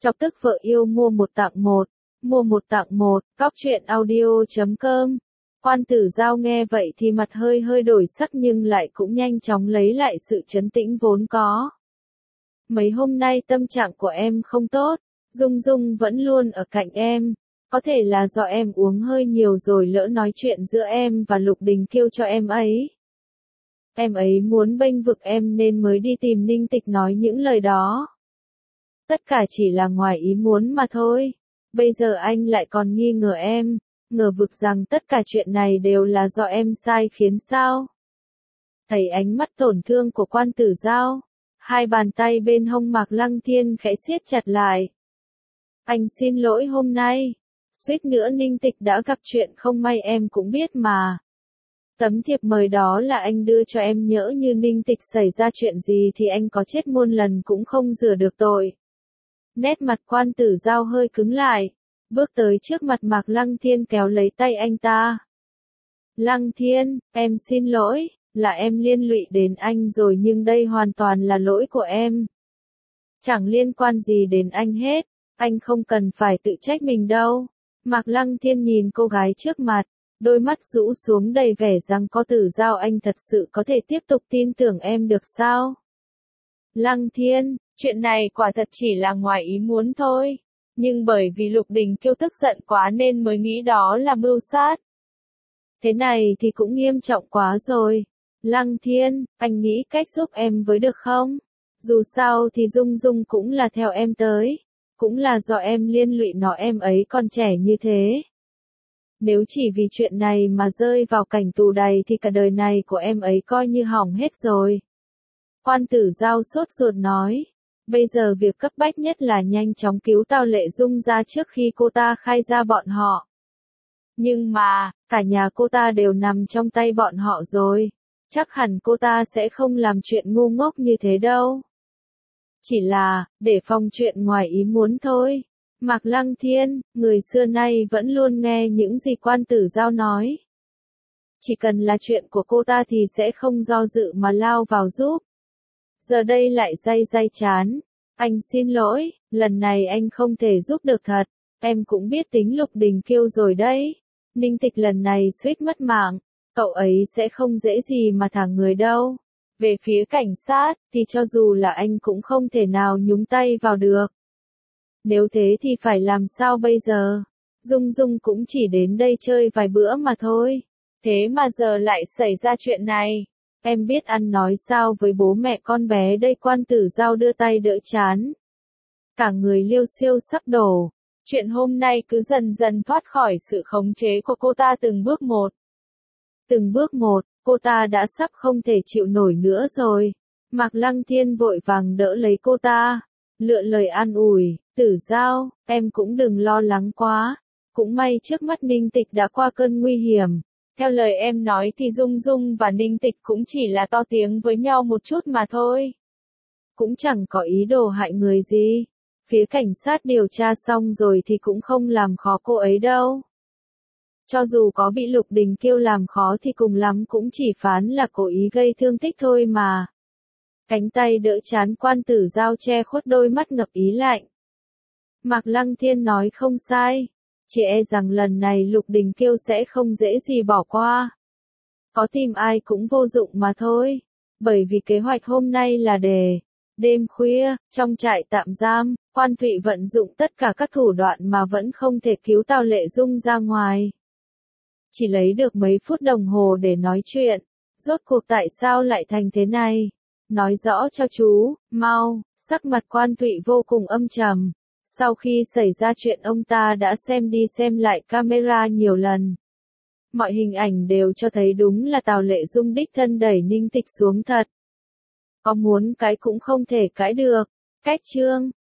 Chọc tức vợ yêu mua một tặng một. Mua một tặng một, cóc truyện audio.com. Quan Tử Giao nghe vậy thì mặt hơi hơi đổi sắc nhưng lại cũng nhanh chóng lấy lại sự trấn tĩnh vốn có. Mấy hôm nay tâm trạng của em không tốt, Dung Dung vẫn luôn ở cạnh em. Có thể là do em uống hơi nhiều rồi lỡ nói chuyện giữa em và Lục Đình Kiêu cho em ấy. Em ấy muốn bênh vực em nên mới đi tìm Ninh Tịch nói những lời đó. Tất cả chỉ là ngoài ý muốn mà thôi. Bây giờ anh lại còn nghi ngờ em, ngờ vực rằng tất cả chuyện này đều là do em sai khiến sao? Thấy ánh mắt tổn thương của Quan Tử Giao, hai bàn tay bên hông Mạc Lăng Thiên khẽ siết chặt lại. Anh xin lỗi hôm nay, suýt nữa Ninh Tịch đã gặp chuyện không may em cũng biết mà. Tấm thiệp mời đó là anh đưa cho em, nhỡ như Ninh Tịch xảy ra chuyện gì thì anh có chết muôn lần cũng không rửa được tội. Nét mặt Quan Tử Giao hơi cứng lại, bước tới trước mặt Mạc Lăng Thiên kéo lấy tay anh ta. Lăng Thiên, em xin lỗi, là em liên lụy đến anh rồi nhưng đây hoàn toàn là lỗi của em. Chẳng liên quan gì đến anh hết, anh không cần phải tự trách mình đâu. Mạc Lăng Thiên nhìn cô gái trước mặt, đôi mắt rũ xuống đầy vẻ rằng có Tử Giao anh thật sự có thể tiếp tục tin tưởng em được sao? Lăng Thiên, chuyện này quả thật chỉ là ngoài ý muốn thôi, nhưng bởi vì Lục Đình Kiêu tức giận quá nên mới nghĩ đó là mưu sát. Thế này thì cũng nghiêm trọng quá rồi. Lăng Thiên, anh nghĩ cách giúp em với được không? Dù sao thì Dung Dung cũng là theo em tới, cũng là do em liên lụy nó, em ấy còn trẻ như thế. Nếu chỉ vì chuyện này mà rơi vào cảnh tù đầy thì cả đời này của em ấy coi như hỏng hết rồi. Quan Tử Giao sốt ruột nói, bây giờ việc cấp bách nhất là nhanh chóng cứu Tào Lệ Dung ra trước khi cô ta khai ra bọn họ. Nhưng mà, cả nhà cô ta đều nằm trong tay bọn họ rồi, chắc hẳn cô ta sẽ không làm chuyện ngu ngốc như thế đâu. Chỉ là, để phòng chuyện ngoài ý muốn thôi. Mạc Lăng Thiên, người xưa nay vẫn luôn nghe những gì Quan Tử Giao nói. Chỉ cần là chuyện của cô ta thì sẽ không do dự mà lao vào giúp. Giờ đây lại day chán. Anh xin lỗi, lần này anh không thể giúp được thật. Em cũng biết tính Lục Đình Kiêu rồi đấy. Ninh Tịch lần này suýt mất mạng, cậu ấy sẽ không dễ gì mà thả người đâu. Về phía cảnh sát, thì cho dù là anh cũng không thể nào nhúng tay vào được. Nếu thế thì phải làm sao bây giờ? Dung Dung cũng chỉ đến đây chơi vài bữa mà thôi. Thế mà giờ lại xảy ra chuyện này. Em biết ăn nói sao với bố mẹ con bé đây? Quan Tử Giao đưa tay đỡ trán. Cả người liêu xiêu sắp đổ. Chuyện hôm nay cứ dần dần thoát khỏi sự khống chế của cô ta từng bước một. Từng bước một, cô ta đã sắp không thể chịu nổi nữa rồi. Mạc Lăng Thiên vội vàng đỡ lấy cô ta, lựa lời an ủi, Tử Giao, em cũng đừng lo lắng quá. Cũng may trước mắt Ninh Tịch đã qua cơn nguy hiểm. Theo lời em nói thì Dung Dung và Ninh Tịch cũng chỉ là to tiếng với nhau một chút mà thôi. Cũng chẳng có ý đồ hại người gì. Phía cảnh sát điều tra xong rồi thì cũng không làm khó cô ấy đâu. Cho dù có bị Lục Đình Kiêu làm khó thì cùng lắm cũng chỉ phán là cố ý gây thương tích thôi mà. Cánh tay đỡ trán Quan Tử Giao che khuất đôi mắt ngập ý lạnh. Mạc Lăng Thiên nói không sai. Chỉ e rằng lần này Lục Đình Kiêu sẽ không dễ gì bỏ qua. Có tìm ai cũng vô dụng mà thôi. Bởi vì kế hoạch hôm nay là để đêm khuya, trong trại tạm giam, Quan Thụy vận dụng tất cả các thủ đoạn mà vẫn không thể cứu Tào Lệ Dung ra ngoài. Chỉ lấy được mấy phút đồng hồ để nói chuyện. Rốt cuộc tại sao lại thành thế này? Nói rõ cho chú, mau. Sắc mặt Quan Thụy vô cùng âm trầm. Sau khi xảy ra chuyện ông ta đã xem đi xem lại camera nhiều lần. Mọi hình ảnh đều cho thấy đúng là Tào Lệ Dung đích thân đẩy Ninh Tịch xuống thật. Có muốn cái cũng không thể cãi được. Cách chương